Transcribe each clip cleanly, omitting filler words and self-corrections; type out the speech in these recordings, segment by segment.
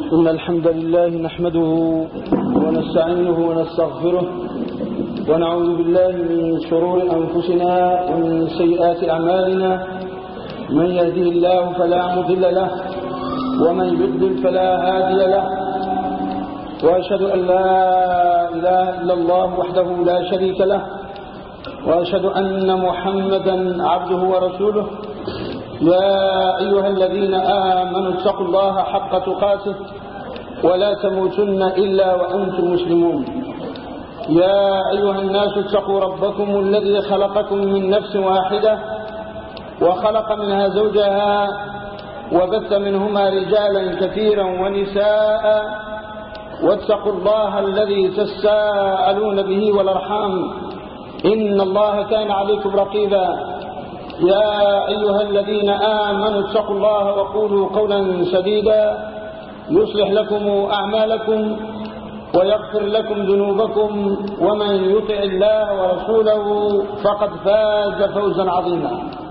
إن الحمد لله نحمده ونستعينه ونستغفره ونعوذ بالله من شرور أنفسنا ومن سيئات أعمالنا. من يهده الله فلا مضل له ومن يضلل فلا هادي له، وأشهد أن لا إله إلا الله وحده لا شريك له، وأشهد أن محمدا عبده ورسوله. يا أيها الذين آمنوا اتقوا الله حق تقاته ولا تموتن إلا وأنتم مسلمون. يا أيها الناس اتقوا ربكم الذي خلقكم من نفس واحدة وخلق منها زوجها وبث منهما رجالا كثيرا ونساء، واتقوا الله الذي تساءلون به والأرحام إن الله كان عليكم رقيبا. يا أيها الذين آمنوا اتقوا الله وقولوا قولا سديدا يصلح لكم أعمالكم ويغفر لكم ذنوبكم، ومن يطع الله ورسوله فقد فاز فوزا عظيما.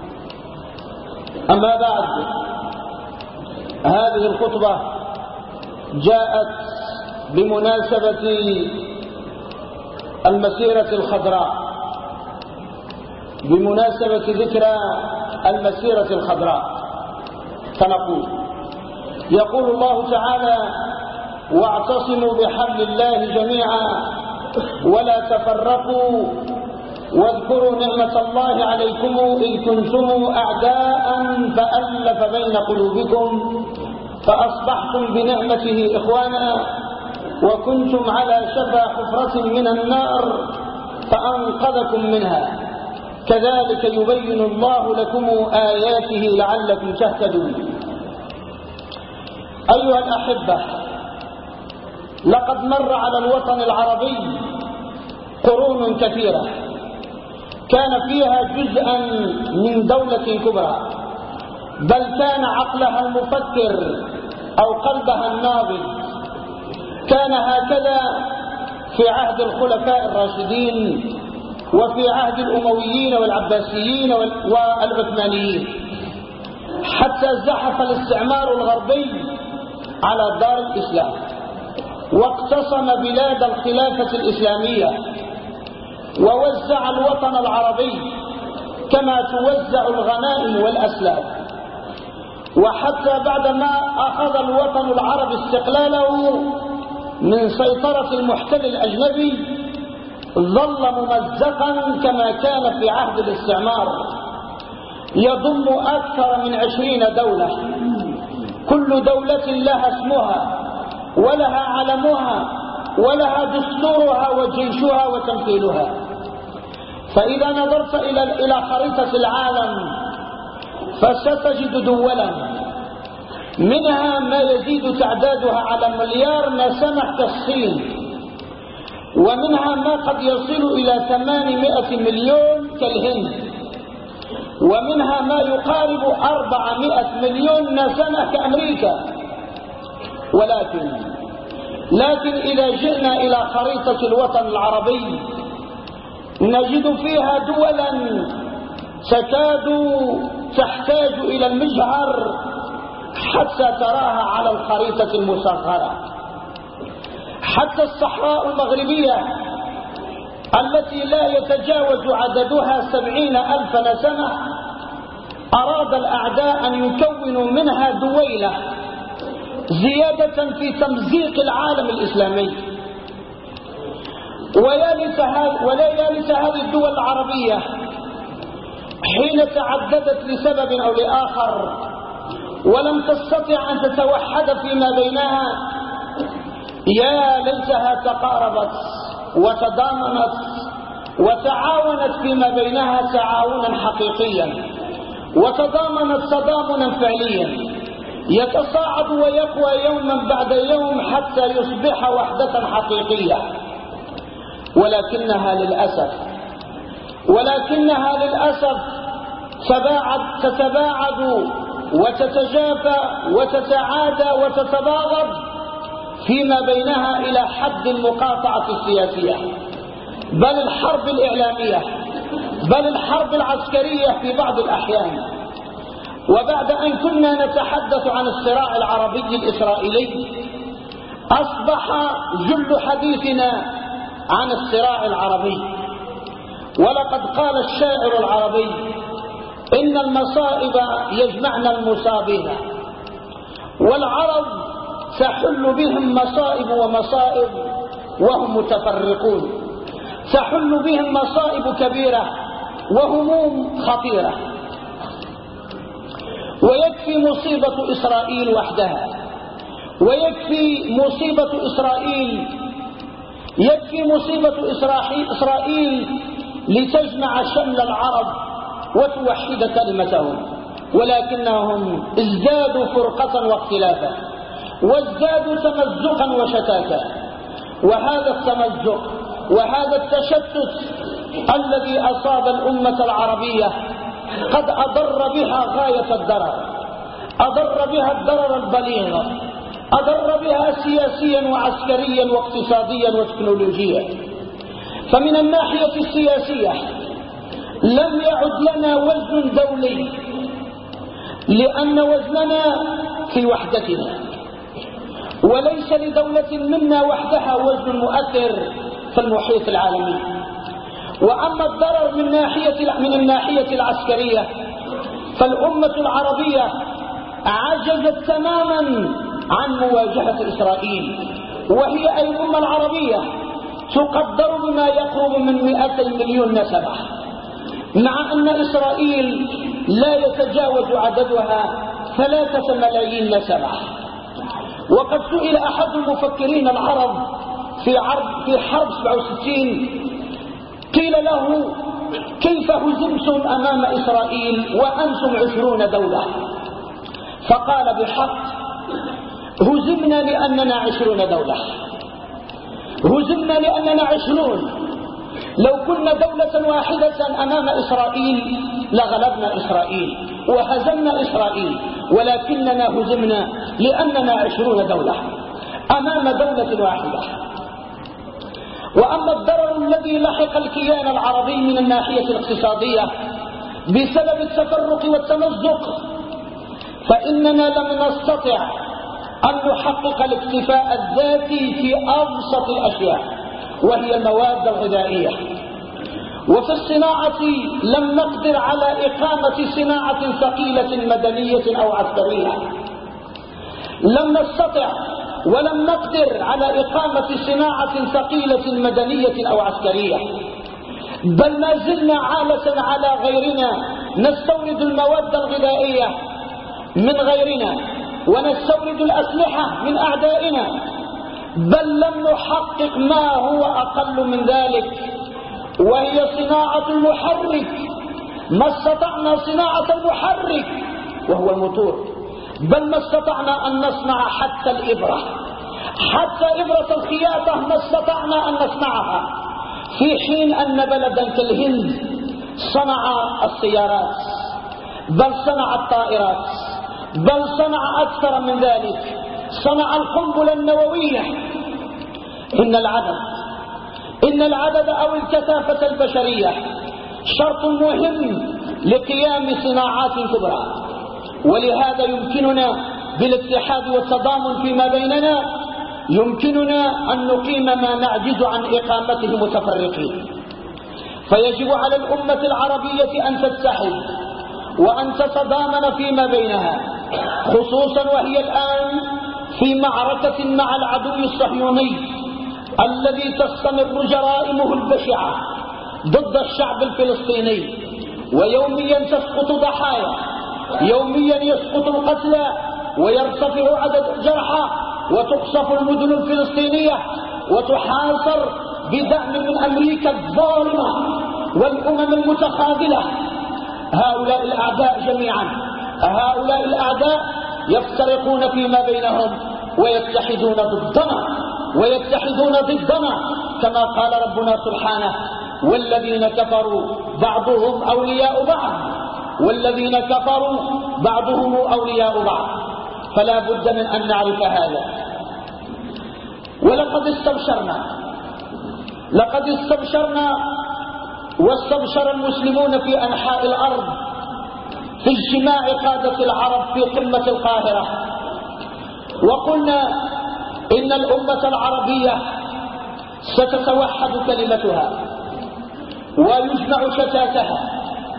أما بعد، هذه الخطبة جاءت بمناسبة المسيرة الخضراء، بمناسبة ذكرى المسيرة الخضراء. يقول الله تعالى: واعتصموا بحبل الله جميعا ولا تفرقوا واذكروا نعمة الله عليكم إذ كنتم أعداء فألف بين قلوبكم فأصبحتم بنعمته إخوانا وكنتم على شفا حفرة من النار فأنقذكم منها كذلك يبين الله لكم آياته لعلكم تهتدون. أيها الأحبة، لقد مر على الوطن العربي قرون كثيرة كان فيها جزءا من دولة كبرى، بل كان عقلها المفكر أو قلبها النابض. كان هكذا في عهد الخلفاء الراشدين وفي عهد الأمويين والعباسيين والعثمانيين، حتى زحف الاستعمار الغربي على دار الإسلام واقتسم بلاد الخلافة الإسلامية ووزع الوطن العربي كما توزع الغنائم والأسلاف. وحتى بعدما أخذ الوطن العربي استقلاله من سيطرة المحتل الأجنبي ظل ممزقا كما كان في عهد الاستعمار، يضم أكثر من 20 دولة، كل دولة لها اسمها ولها علمها ولها دستورها وجيشها وتمثيلها. فإذا نظرت إلى خريطة العالم فستجد دولا منها ما يزيد تعدادها على مليار نسمة كالصين، ومنها ما قد يصل إلى 800 مليون كالهند، ومنها ما يقارب 400 مليون نسمة كأمريكا. لكن إذا جئنا إلى خريطة الوطن العربي نجد فيها دولا تكاد تحتاج إلى المجهر حتى تراها على الخريطة المصغرة. حتى الصحراء المغربية التي لا يتجاوز عددها 70,000 نسمة أراد الأعداء أن يكونوا منها دويلة زيادة في تمزيق العالم الإسلامي. ولا يالت هذه الدول العربية حين تعددت لسبب أو لآخر ولم تستطع أن تتوحد فيما بينها، يا ليتها تقاربت وتضامنت وتعاونت فيما بينها تعاونا حقيقيا، وتضامنت تضامنا فعليا يتصاعد ويقوى يوما بعد يوم حتى يصبح وحدة حقيقية. ولكنها للأسف تتباعد وتتجافى وتتعادى وتتباغض فيما بينها إلى حد المقاطعة السياسية، بل الحرب الإعلامية، بل الحرب العسكرية في بعض الأحيان. وبعد أن كنا نتحدث عن الصراع العربي الإسرائيلي أصبح جل حديثنا عن الصراع العربي. ولقد قال الشاعر العربي: إن المصائب يجمعن المصابين، والعرب تحل بهم مصائب ومصائب وهم متفرقون، تحل بهم مصائب كبيرة وهموم خطيرة. ويكفي مصيبة إسرائيل وحدها، ويكفي مصيبة إسرائيل، يكفي مصيبة إسرائيل لتجمع شمل العرب وتوحد كلمتهم، ولكنهم ازدادوا فرقة واختلافا، وازدادوا تمزقا وشتاتا. وهذا التمزق وهذا التشتت الذي أصاب الأمة العربية قد أضر بها غاية الضرر، أضر بها الضرر البليغ، أضر بها سياسيا وعسكريا واقتصاديا وتكنولوجيا. فمن الناحية السياسية لم يعد لنا وزن دولي، لأن وزننا في وحدتنا، وليس لدولة منا وحدها وزن مؤثر في المحيط العالمي. وأما الضرر من الناحية العسكرية، فالأمة العربية عجزت تماما عن مواجهة إسرائيل، وهي أي الأمة العربية تقدر بما يقرب من 200 مليون نسمة، مع أن إسرائيل لا يتجاوز عددها 3 ملايين نسمة. وقد سئل أحد المفكرين العرب في حرب 67، قيل له: كيف هزمتم أمام إسرائيل وأنتم 20 دولة؟ فقال بحق: هزمنا لأننا 20 دولة، هزمنا لأننا 20. لو كنا دولة واحدة أمام إسرائيل لغلبنا إسرائيل وهزمنا إسرائيل، ولكننا هزمنا لأننا 20 دولة أمام دولة واحدة. وأما الضرر الذي لحق الكيان العربي من الناحية الاقتصادية بسبب التفرق والتمزق، فإننا لم نستطع أن نحقق الاكتفاء الذاتي في أبسط الأشياء، وهي المواد الغذائية. وفي الصناعة لم نقدر على إقامة صناعة ثقيلة مدنية أو عسكرية، لم نستطع ولم نقدر على إقامة صناعة ثقيلة مدنية أو عسكرية، بل ما زلنا عالة على غيرنا نستورد المواد الغذائية من غيرنا ونستورد الأسلحة من أعدائنا، بل لم نحقق ما هو أقل من ذلك، وهي صناعة المحرك. ما استطعنا صناعة المحرك وهو الموتور، بل ما استطعنا أن نصنع حتى الإبرة، حتى إبرة الخياطة ما استطعنا أن نصنعها، في حين أن بلدا كالهند صنع السيارات، بل صنع الطائرات، بل صنع أكثر من ذلك، صنع القنبلة النووية. إن العدد أو الكثافة البشرية شرط مهم لقيام صناعات كبرى، ولهذا يمكننا بالاتحاد والتضامن فيما بيننا يمكننا أن نقيم ما نعجز عن إقامته متفرقين. فيجب على الأمة العربية أن تتحد وأن تتضامن فيما بينها، خصوصا وهي الآن في معركة مع العدو الصهيوني الذي تستمر جرائمه البشعة ضد الشعب الفلسطيني، ويوميا تسقط ضحايا، يوميا يسقط القتلى ويرتفع عدد الجرحى، وتقصف المدن الفلسطينية وتحاصر بدعم من أمريكا الظالمة والأمم المتخاذلة. هؤلاء الأعداء جميعا، هؤلاء الأعداء يفترقون فيما بينهم ويتحدون ضدنا كما قال ربنا سبحانه: والذين كفروا بعضهم أولياء بعض، والذين كفروا بعضهم أولياء بعض. فلا بد من أن نعرف هذا. ولقد استبشرنا واستبشر المسلمون في أنحاء الأرض في اجتماع قادة العرب في قمة القاهرة، وقلنا إن الأمة العربية ستتوحد كلمتها ويجمع شتاتها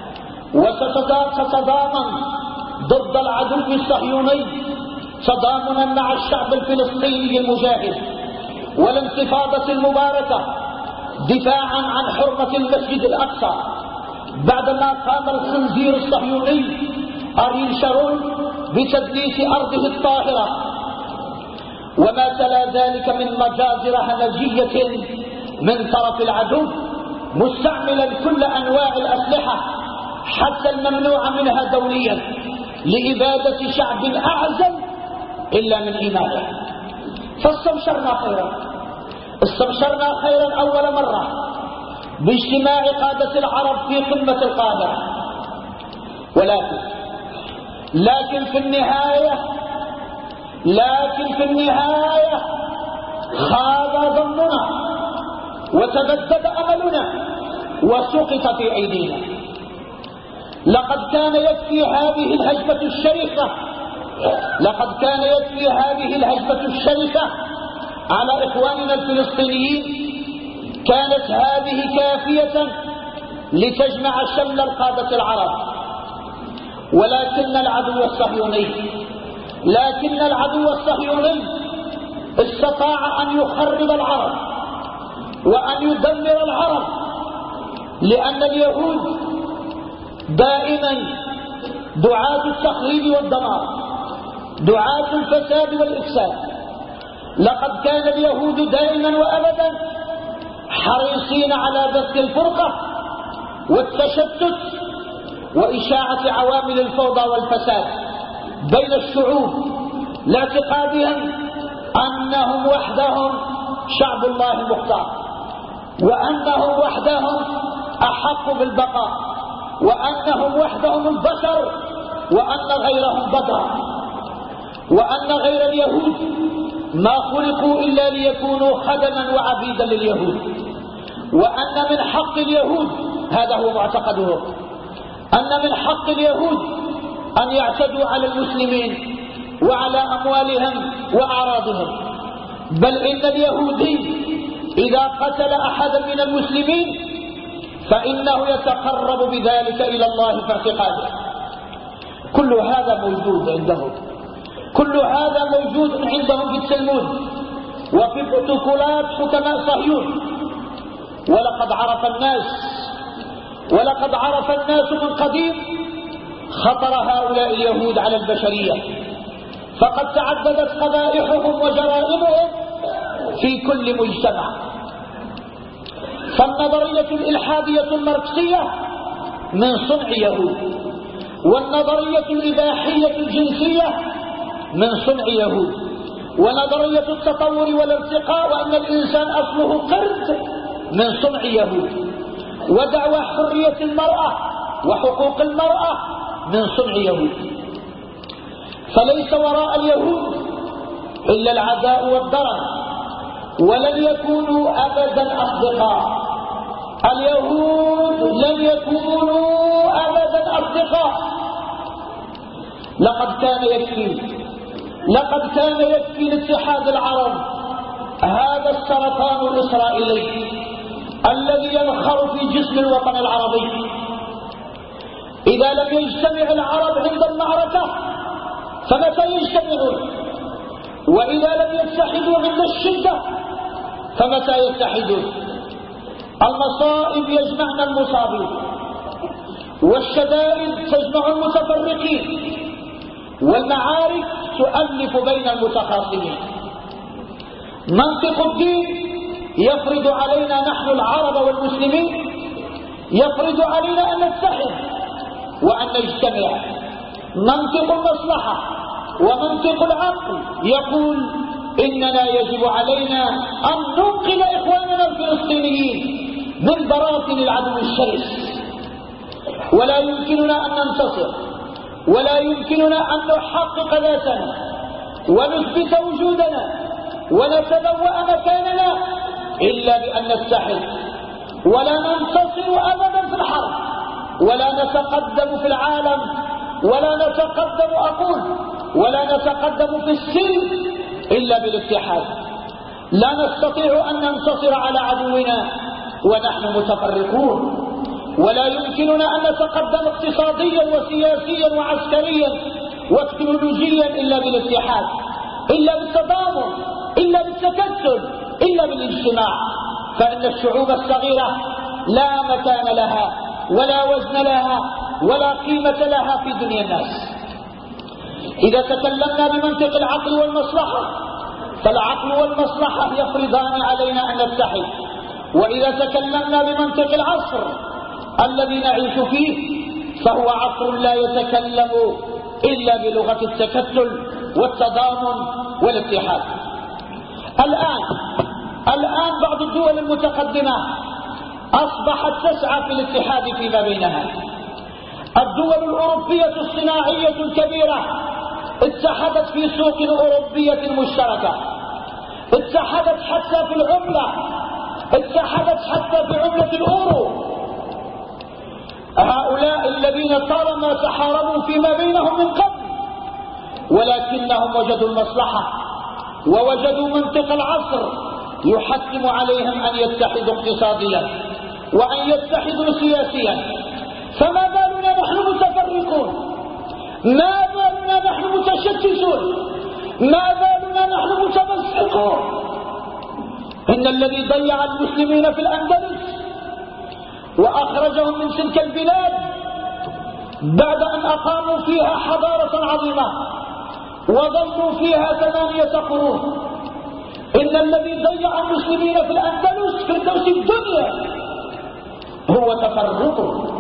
وستتضامن ضد العدو الصهيوني تضامنا مع الشعب الفلسطيني المجاهد والانتفاضة المباركة دفاعا عن حرمة المسجد الأقصى بعدما قام الخنزير الصهيوني أريل شارون بتدنيس أرضه الطاهرة، وما تلا ذلك من مجازر همجية من طرف العدو مستعملا كل أنواع الأسلحة حتى الممنوع منها دوليا لإبادة شعب أعزل إلا من إيمانه. فاستبشرنا خيرا أول مرة باجتماع قادة العرب في قمة القاهرة، لكن في النهاية خاب ظننا وتبدد أملنا وسقط في أيدينا. لقد كان يكفي هذه الهجمة الشرسة على إخواننا الفلسطينيين، كانت هذه كافية لتجمع شمل القادة العرب، ولكن العدو الصهيوني استطاع أن يخرب العرب وأن يدمر العرب، لأن اليهود دائما دعاة التخريب والدمار، دعاة الفساد والإفساد. لقد كان اليهود دائما وأبدا حريصين على بث الفرقة والتشتت وإشاعة عوامل الفوضى والفساد بين الشعوب، لاعتقادهم أنهم وحدهم شعب الله المختار، وأنهم وحدهم أحق بالبقاء، وأنهم وحدهم البشر، وأن غيرهم بدر، وأن غير اليهود ما خلقوا إلا ليكونوا خدما وعبيدا لليهود، وأن من حق اليهود، هذا هو معتقدهم، أن من حق اليهود أن يعتدوا على المسلمين وعلى أموالهم وأعراضهم، بل إن اليهودي إذا قتل أحدا من المسلمين فإنه يتقرب بذلك إلى الله في اعتقاده. كل هذا موجود عندهم، كل هذا موجود عندهم في التلمود وفي بروتوكولات حكماء صهيون. ولقد عرف الناس من قديم خطر هؤلاء اليهود على البشرية، فقد تعددت قبائحهم وجرائمهم في كل مجتمع. فالنظرية الإلحادية الماركسية من صنع يهود، والنظرية الإباحية الجنسية من صنع يهود، ونظرية التطور والارتقاء وأن الإنسان أصله قرد من صنع يهود، ودعوى حرية المرأة وحقوق المرأة من صنع يهود. فليس وراء اليهود إلا العداء والضرر، ولن يكونوا أبدا أصدقاء. اليهود لن يكونوا أبدا أصدقاء. لقد كان يكفي لاتحاد العرب هذا السرطان الإسرائيلي الذي ينخر في جسم الوطن العربي. إذا لم يجتمع العرب عند المعركة فمتى يجتمعون؟ وإذا لم يتحدوا عند الشدة فمتى يتحدون؟ المصائب يجمعنا المصابين، والشدائد تجمع المتفرقين، والمعارك تؤلف بين المتخاصمين. منطق الدين يفرض علينا نحن العرب والمسلمين، يفرض علينا أن نتحد وأن نجتمع. منطق المصلحة ومنطق العقل يقول إننا يجب علينا أن ننقذ إخواننا الفلسطينيين من براثن العدو الشرس، ولا يمكننا أن ننتصر، ولا يمكننا أن نحقق ذاتنا ونثبت وجودنا ونتبوأ مكاننا إلا بأن نتحد، ولا ننتصر أبدا في الحرب، ولا نتقدم في العالم، ولا نتقدم في السلم إلا بالاتحاد. لا نستطيع أن ننتصر على عدونا ونحن متفرقون، ولا يمكننا أن نتقدم اقتصاديا وسياسيا وعسكريا وتكنولوجيا إلا بالاتحاد، إلا بالتضامن، إلا بالتكتل، إلا بالاجتماع. فإن الشعوب الصغيرة لا مكان لها ولا وزن لها ولا قيمة لها في دنيا الناس. إذا تكلمنا بمنطق العقل والمصلحة فالعقل والمصلحة يفرضان علينا أن نتحد، وإذا تكلمنا بمنطق العصر الذي نعيش فيه فهو عصر لا يتكلم إلا بلغة التكتل والتضامن والاتحاد. الآن بعض الدول المتقدمة أصبحت تسعى في الاتحاد فيما بينها. الدول الأوروبية الصناعية الكبيرة اتحدت في سوق أوروبية مشتركة، اتحدت حتى في العملة، اتحدت حتى في عملة الأورو. هؤلاء الذين طالما تحاربوا فيما بينهم من قبل، ولكنهم وجدوا المصلحة ووجدوا منطق العصر يحتم عليهم أن يتحدوا اقتصاديا وأن يتحدوا سياسيا. فما بالنا نحن متفرقون؟ ما بالنا نحن متشتتون؟ ما بالنا نحن متمسكون؟ إن الذي ضيع المسلمين في الأندلس وأخرجهم من تلك البلاد بعد أن أقاموا فيها حضارة عظيمة وظلوا فيها 8 قرون، إن الذي ضيع المسلمين في الأندلس فردوس الدنيا هو تفرقهم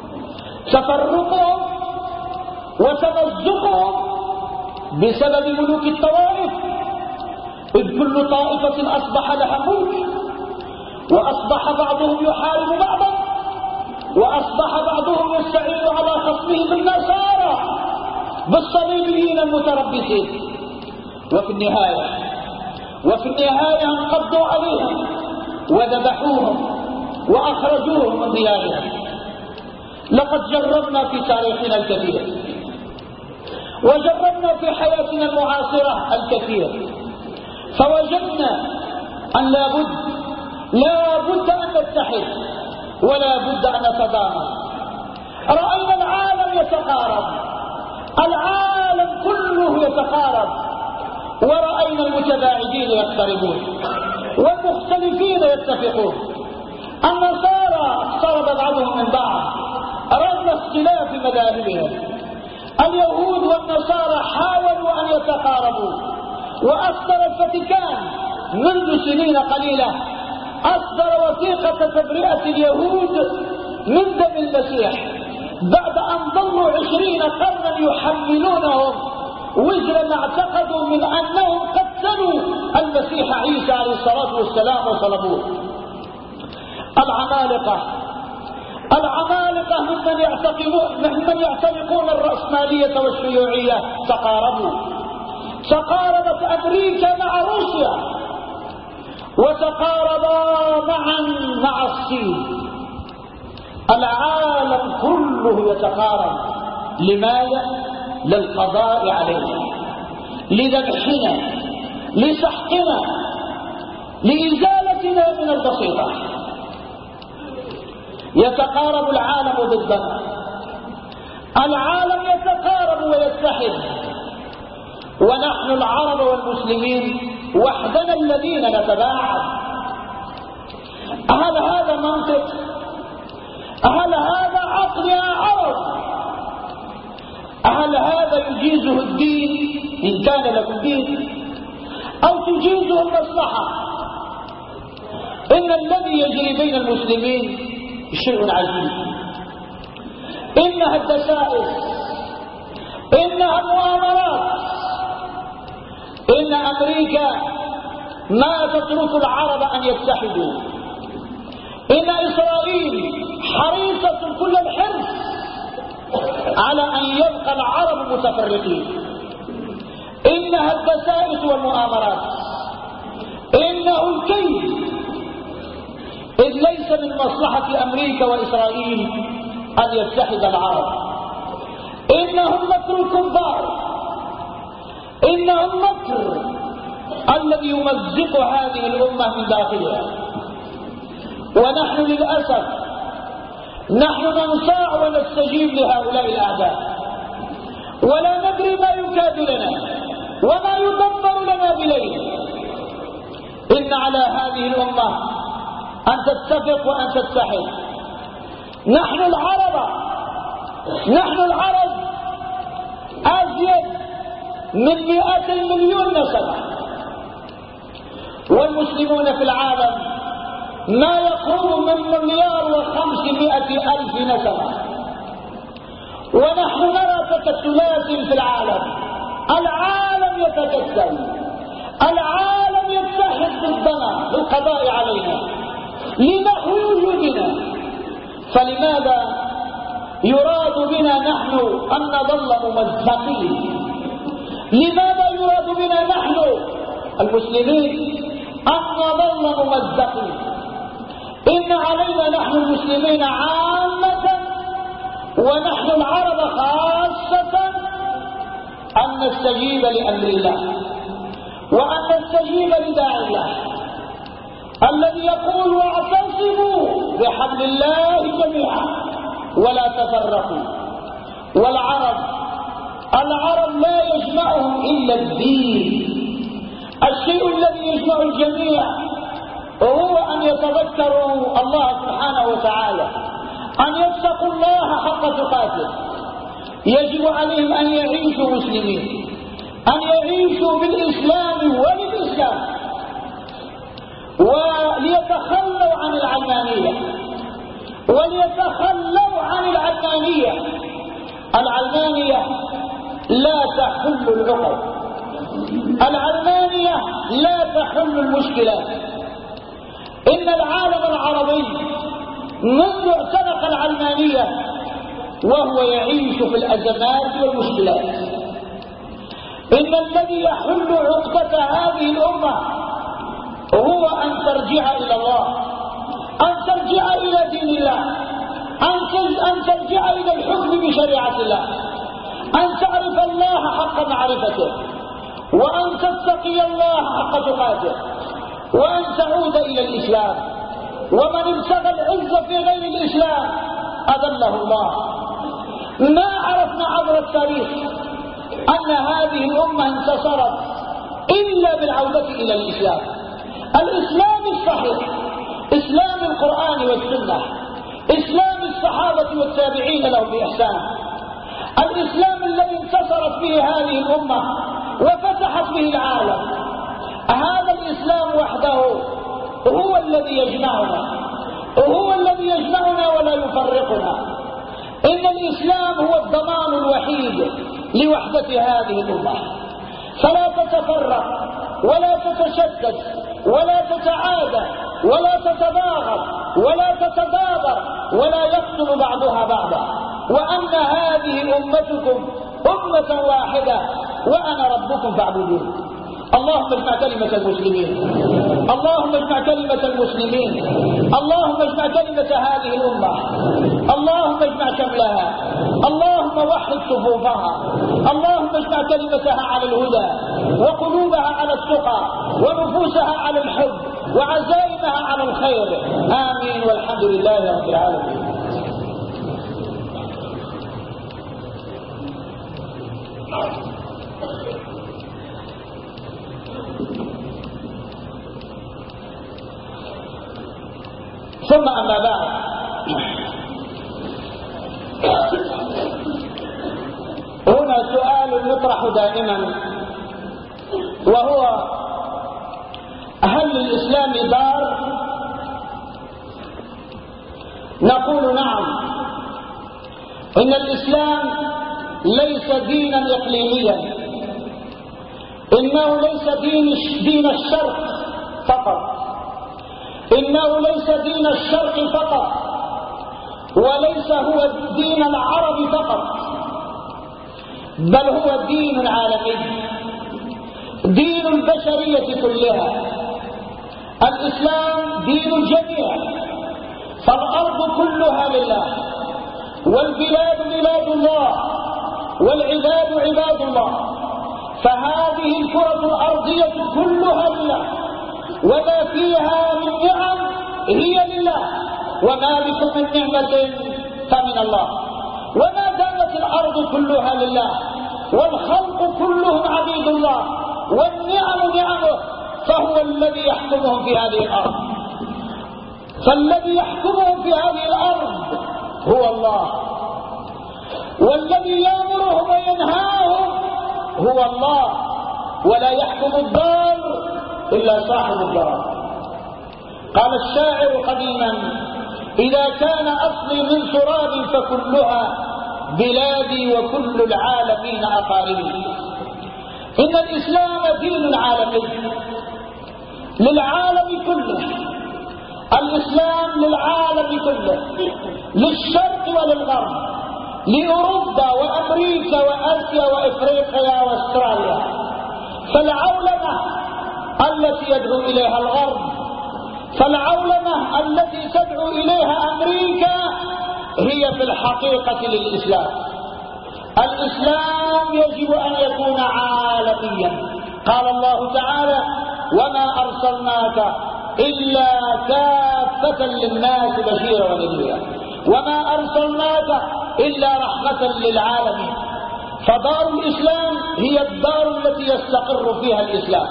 وتمزقهم بسبب ملوك الطوائف، إذ كل طائفة أصبح لها ملك، وأصبح بعضهم يحارب بعضا، وأصبح بعضهم يستعين على خصمه بالنصارى بالصليبيين المتربصين. وفي النهاية انقضوا عليهم وذبحوهم وأخرجوهم من ديارهم. لقد جربنا في تاريخنا الكثير، وجربنا في حياتنا المعاصرة الكثير، فوجدنا أن لا بد أن نتحد ولا بد أن نتضامن. رأينا العالم يتقارب، العالم كله يتقارب، ورأينا المتباعدين يقتربون والمختلفين يتفقون. النصارى اقترب بعضهم من بعض رغم اختلاف مذاهبهم. اليهود والنصارى حاولوا أن يتقاربوا، وأصدر الفاتيكان منذ سنين قليلة أصدر وثيقة تبرئة اليهود من دم المسيح بعد أن ظلوا 20 قرنا يحملونهم وزر ما اعتقدوا من أنهم قتلوا المسيح عيسى عليه الصلاة والسلام وصلبوه. العمالقة ممن يعتنقون الرأسمالية والشيوعية تقاربت أمريكا مع روسيا، وتقاربا معا مع الصين. العالم كله يتقارب. لماذا؟ للقضاء علينا، لذبحنا، لسحقنا، لإزالتنا من البسيطة. يتقارب العالم ضدنا، العالم يتقارب ويتحد، ونحن العرب والمسلمين وحدنا الذين نتباعد. هل هذا منطق؟ هل هذا عقل يا عرب؟ هل هذا يجيزه الدين إن كان لكم دين، أو تجيزه المصلحة؟ إن الذي يجري بين المسلمين شيء عجيب. إنها الدسائس، إنها المؤامرات. إن أمريكا ما تترك العرب أن يتحدوا. إن إسرائيل حريصة كل الحرص على أن يبقى العرب متفرقين. إنها الدسائس والمؤامرات، إنه الكيد، إذ ليس من مصلحة أمريكا وإسرائيل أن يتحد العرب. إنهم مكر الكفار، إنهم مكر الذي يمزق هذه الأمة من داخلها. ونحن للأسف نحن ننصاع ونستجيب لهؤلاء الأعداء، ولا ندري ما يكاد لنا وما يدبر لنا بليل. إن على هذه الأمة أن تتفق وأن تتحد. نحن العرب أزيد من 100 مليون نسمة، والمسلمون في العالم ما يقرب من 1,500,000 نسمة. ونحن نرى تكتلات في العالم، العالم يتكتل، العالم يتحد ضدنا للقضاء علينا لنحو وجودنا. فلماذا يراد بنا نحن أن نظل ممزقين؟ لماذا يراد بنا نحن المسلمين أن نظل ممزقين؟ إن علينا نحن المسلمين عامة ونحن العرب خاصة أن نستجيب لأمر الله، وأن نستجيب لداعي الله الذي يقول: واعتصموا بحبل الله جميعا ولا تفرقوا. والعرب لا يجمعهم إلا الدين. الشيء الذي يجمع الجميع هو أن يتذكروا الله سبحانه وتعالى، أن يتقوا الله حق تقاته. يجب عليهم أن يعيشوا مسلمين، أن يعيشوا بالإسلام وللإسلام، وليتخلوا عن العلمانية، وليتخلوا عن العلمانية. العلمانية لا تحل العقد، العلمانية لا تحل المشكلات. إن العالم العربي منذ اعتنق العلمانية وهو يعيش في الأزمات والمشكلات. إن الذي يحل عقدة هذه الأمة هو أن ترجع إلى الله، أن ترجع إلى دين الله، أن ترجع إلى الحكم بشريعة الله، أن تعرف الله حق معرفته، وأن تتقي الله حق تقاته، وأن تعود إلى الإسلام. ومن ابتغى العز في غير الإسلام أذله الله. ما عرفنا عبر التاريخ أن هذه الأمة انتصرت إلا بالعودة إلى الإسلام، الإسلام الصحيح، إسلام القرآن والسنة، إسلام الصحابة والتابعين لهم بإحسان، الإسلام الذي انتصرت به هذه الأمة وفتحت به العالم. هذا الإسلام وحده هو الذي يجمعنا، هو الذي يجمعنا ولا يفرقنا. إن الإسلام هو الضمان الوحيد لوحدة هذه الأمة. فلا تتفرق ولا تتشتت ولا تتعادى ولا تتباغض ولا تتدابر ولا يقتل بعضها بعضا، وأن هذه أمتكم أمة واحدة وأنا ربكم فاعبدون. اللهم اجمع كلمة المسلمين، اللهم اجمع كلمة المسلمين، اللهم اجمع كلمة هذه الأمة، اللهم اجمع شملها، اللهم وحد صفوفها، اللهم اجمع كلمتها على الهدى وقلوبها على التقى ونفوسها على الحب وعزائمها على الخير. آمين والحمد لله رب العالمين. ثم أما بعد، هنا سؤال يطرح دائما، وهو: هل للإسلام دار؟ نقول نعم. إن الإسلام ليس دينا إقليميا، إنه ليس دين الشرق فقط، إنه ليس دين الشرق فقط، وليس هو دين العرب فقط، بل هو دين عالمي، دين البشرية كلها. الإسلام دين الجميع، فالأرض كلها لله، والبلاد بلاد الله، والعباد عباد الله، فهذه الكرة الأرضية كلها لله، وما فيها من نعم هي لله، وما بكم من نعمة فمن الله. وما دامت الأرض كلها لله والخلق كلهم عبيد الله والنعم نعمه، فهو الذي يحكمهم في هذه الأرض. فالذي يحكمهم في هذه الأرض هو الله، والذي يأمرهم وينهاهم هو الله، ولا يحكم الدار إلا صاحب الدار. قال الشاعر قديما: إذا كان أصلي من تراب فكلها بلادي وكل العالمين أقاربي. إن الإسلام دين عالمي للعالم كله، الإسلام للعالم كله، للشرق وللغرب، لأوروبا وأمريكا وآسيا وإفريقيا وأستراليا. فالعولمة التي يدعو إليها الغرب، فالعولمة التي تدعو إليها أمريكا هي في الحقيقة للإسلام. الإسلام يجب أن يكون عالميا. قال الله تعالى: وما أرسلناك إلا كافة للناس بشيرا ونذيرا، وما أرسلناك إلا رحمة للعالمين. فدار الإسلام هي الدار التي يستقر فيها الإسلام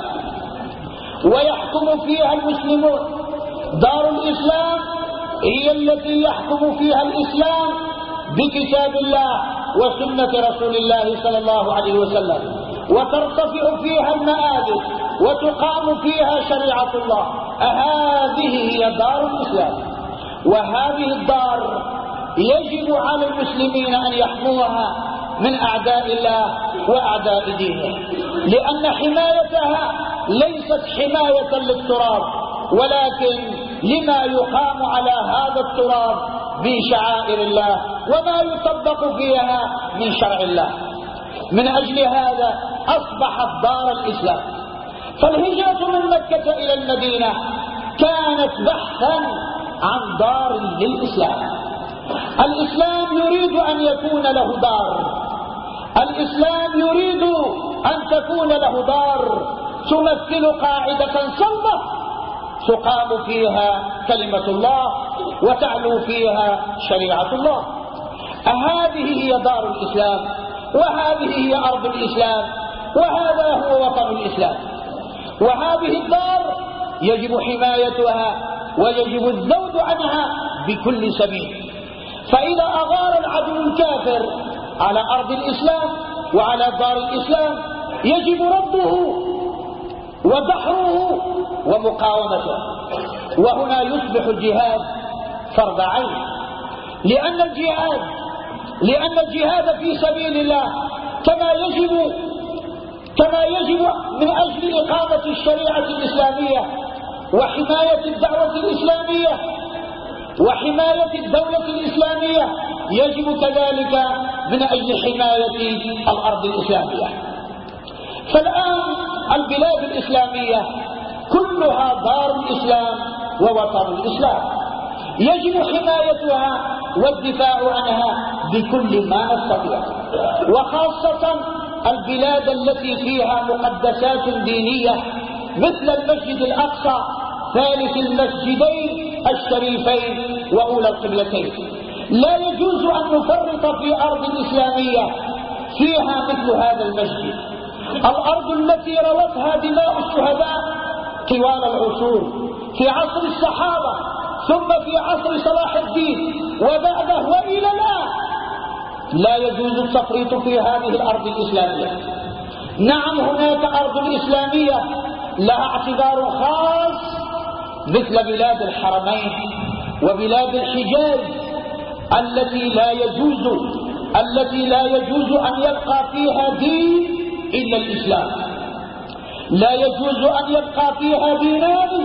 ويحكم فيها المسلمون. دار الإسلام هي التي يحكم فيها الإسلام بكتاب الله وسنة رسول الله صلى الله عليه وسلم، وترتفع فيها المآذن وتقام فيها شريعة الله. هذه هي دار الإسلام، وهذه الدار يجب على المسلمين أن يحموها من أعداء الله وأعداء دينه، لأن حمايتها ليست حماية للتراب، ولكن لما يقام على هذا التراب من شعائر الله وما يطبق فيها من شرع الله. من أجل هذا أصبحت دار الإسلام. فالهجرة من مكة إلى المدينة كانت بحثا عن دار للإسلام. الإسلام يريد أن يكون له دار، الإسلام يريد أن تكون له دار تمثل قاعدة صلبة تقام فيها كلمة الله وتعلو فيها شريعة الله. هذه هي دار الإسلام، وهذه هي أرض الإسلام، وهذا هو وطن الإسلام. وهذه الدار يجب حمايتها ويجب الذود عنها بكل سبيل. فإذا أغار العدو الكافر على أرض الإسلام وعلى دار الإسلام يجب رده ودحره ومقاومته. وهنا يصبح الجهاد فرض عين، لأن الجهاد في سبيل الله كما يجب من أجل إقامة الشريعة الإسلامية وحماية الدعوة الإسلامية وحماية الدولة الإسلامية، يجب كذلك من أجل حماية الأرض الإسلامية. فالآن البلاد الإسلامية كلها دار الإسلام ووطن الإسلام، يجب حمايتها والدفاع عنها بكل ما نستطيع، وخاصة البلاد التي فيها مقدسات دينية مثل المسجد الأقصى ثالث المسجدين الشريفين وأولى القبلتين. لا يجوز أن نفرط في أرض إسلامية فيها مثل هذا المسجد، الأرض التي روتها دماء الشهداء طوال العصور، في عصر الصحابة ثم في عصر صلاح الدين وبعده وإلى الآن. لا يجوز التفريط في هذه الأرض الإسلامية. نعم، هناك أرض إسلامية لها اعتبار خاص مثل بلاد الحرمين وبلاد الحجاز التي لا يجوز أن يبقى فيها دين إلا الإسلام، لا يجوز أن يبقى فيها دينان.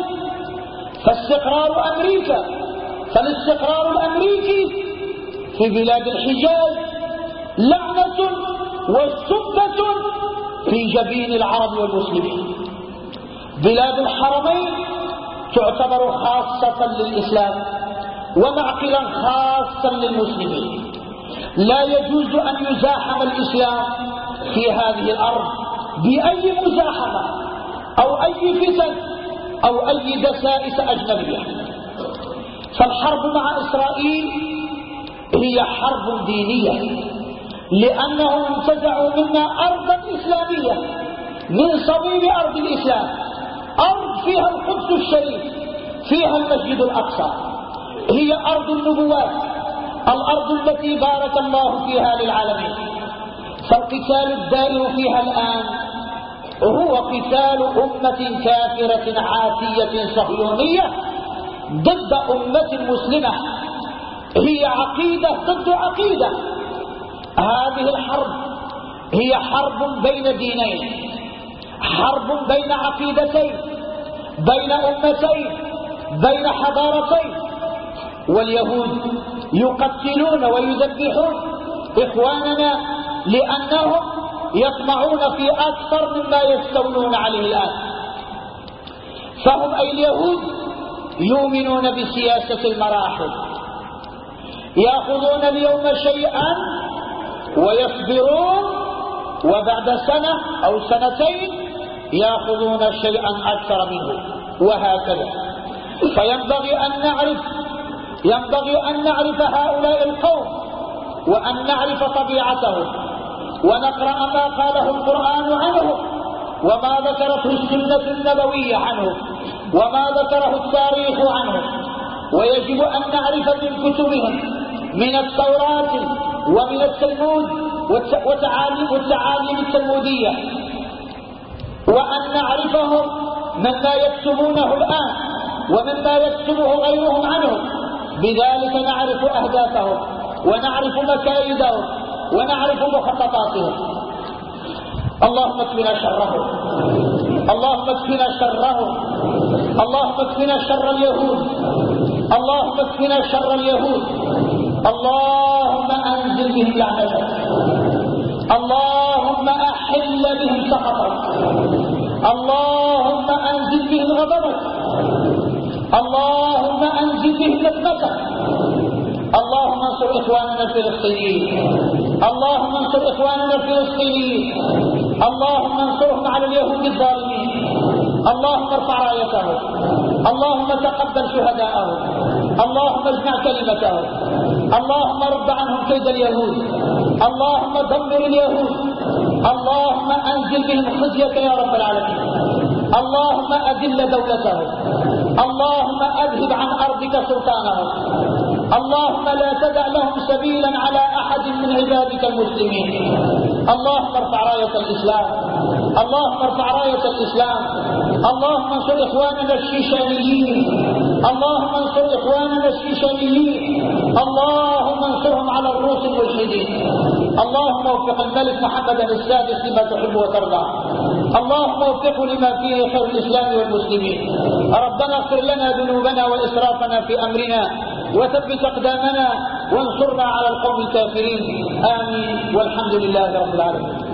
فالاستقرار الأمريكي في بلاد الحجاز لعنة وسبة في جبين العرب والمسلمين. بلاد الحرمين تعتبر خاصة للإسلام ومعقلا خاصا للمسلمين. لا يجوز أن يزاحم الإسلام في هذه الأرض بأي مزاحمة أو أي فتن أو أي دسائس أجنبية. فالحرب مع إسرائيل هي حرب دينية، لأنهم انتزعوا منا أرضا إسلامية من صميم أرض الإسلام، أرض فيها القدس الشريف، فيها المسجد الأقصى، هي أرض النبوات، الأرض التي بارك الله فيها للعالمين. فالقتال الدائر فيها الآن هو قتال أمة كافرة عاتية صهيونية ضد أمة مسلمة، هي عقيدة ضد عقيدة. هذه الحرب هي حرب بين دينين، حرب بين عقيدتين، بين أمتين، بين حضارتين. واليهود يقتلون ويذبحون إخواننا لأنهم يطمعون في أكثر مما يستولون عليه الآن. فهم أي اليهود يؤمنون بسياسة المراحل، يأخذون اليوم شيئا ويصبرون، وبعد سنة أو سنتين يأخذون شيئا أكثر منه، وهكذا. فينبغي أن نعرف هؤلاء القوم، وأن نعرف طبيعتهم، ونقرأ ما قاله القرآن عنهم، وما ذكرته السنة النبوية عنهم، وما ذكره التاريخ عنهم. ويجب أن نعرف من كتبهم، من التوراة ومن التلمود والتعاليم التلمودية، وأن نعرفهم مما يكتبونه الآن ومما يكتبه غيرهم عنهم. بذلك نعرف أهدافهم ونعرف مكايدهم ونعرف مخططاتهم. اللهم اكفنا شرهم، اللهم اكفنا شرهم، اللهم اكفنا شر اليهود، اللهم اكفنا شر اليهود. اللهم أنزل بهم لعنتك، اللهم أحل بهم سخطك، اللهم أنزل بهم غضبك، اللهم أنزل بهم نقمتك. اللهم انصر إخواننا الفلسطينيين، اللهم انصر إخواننا الفلسطينيين، اللهم انصرهم على اليهود الظالمين. اللهم ارفع رايتهم، اللهم تقبل شهداءهم، اللهم اجمع كلمتهم، اللهم رد عنهم كيد اليهود، اللهم دمر اليهود، اللهم انزل بهم خزيك يا رب العالمين، اللهم اذل دولتهم، اللهم اذهب عن ارضك سلطانهم، اللهم لا تدع لهم سبيلا على احد من عبادك المسلمين. اللهم ارفع راية الاسلام، اللهم ارفع راية الاسلام، اللهم انصر اخواننا الشيشانيين، اللهم انصر اخواننا الشيشانيين، اللهم انصرهم على الروس الملحدين. اللهم وفق الملك محمد السادس لما تحب وترضى، اللهم وفقه لما فيه خير الاسلام والمسلمين. ربنا اغفر لنا ذنوبنا واسرافنا في امرنا، وثبت اقدامنا، وانصرنا على القوم الكافرين. آمين، والحمد لله رب العالمين.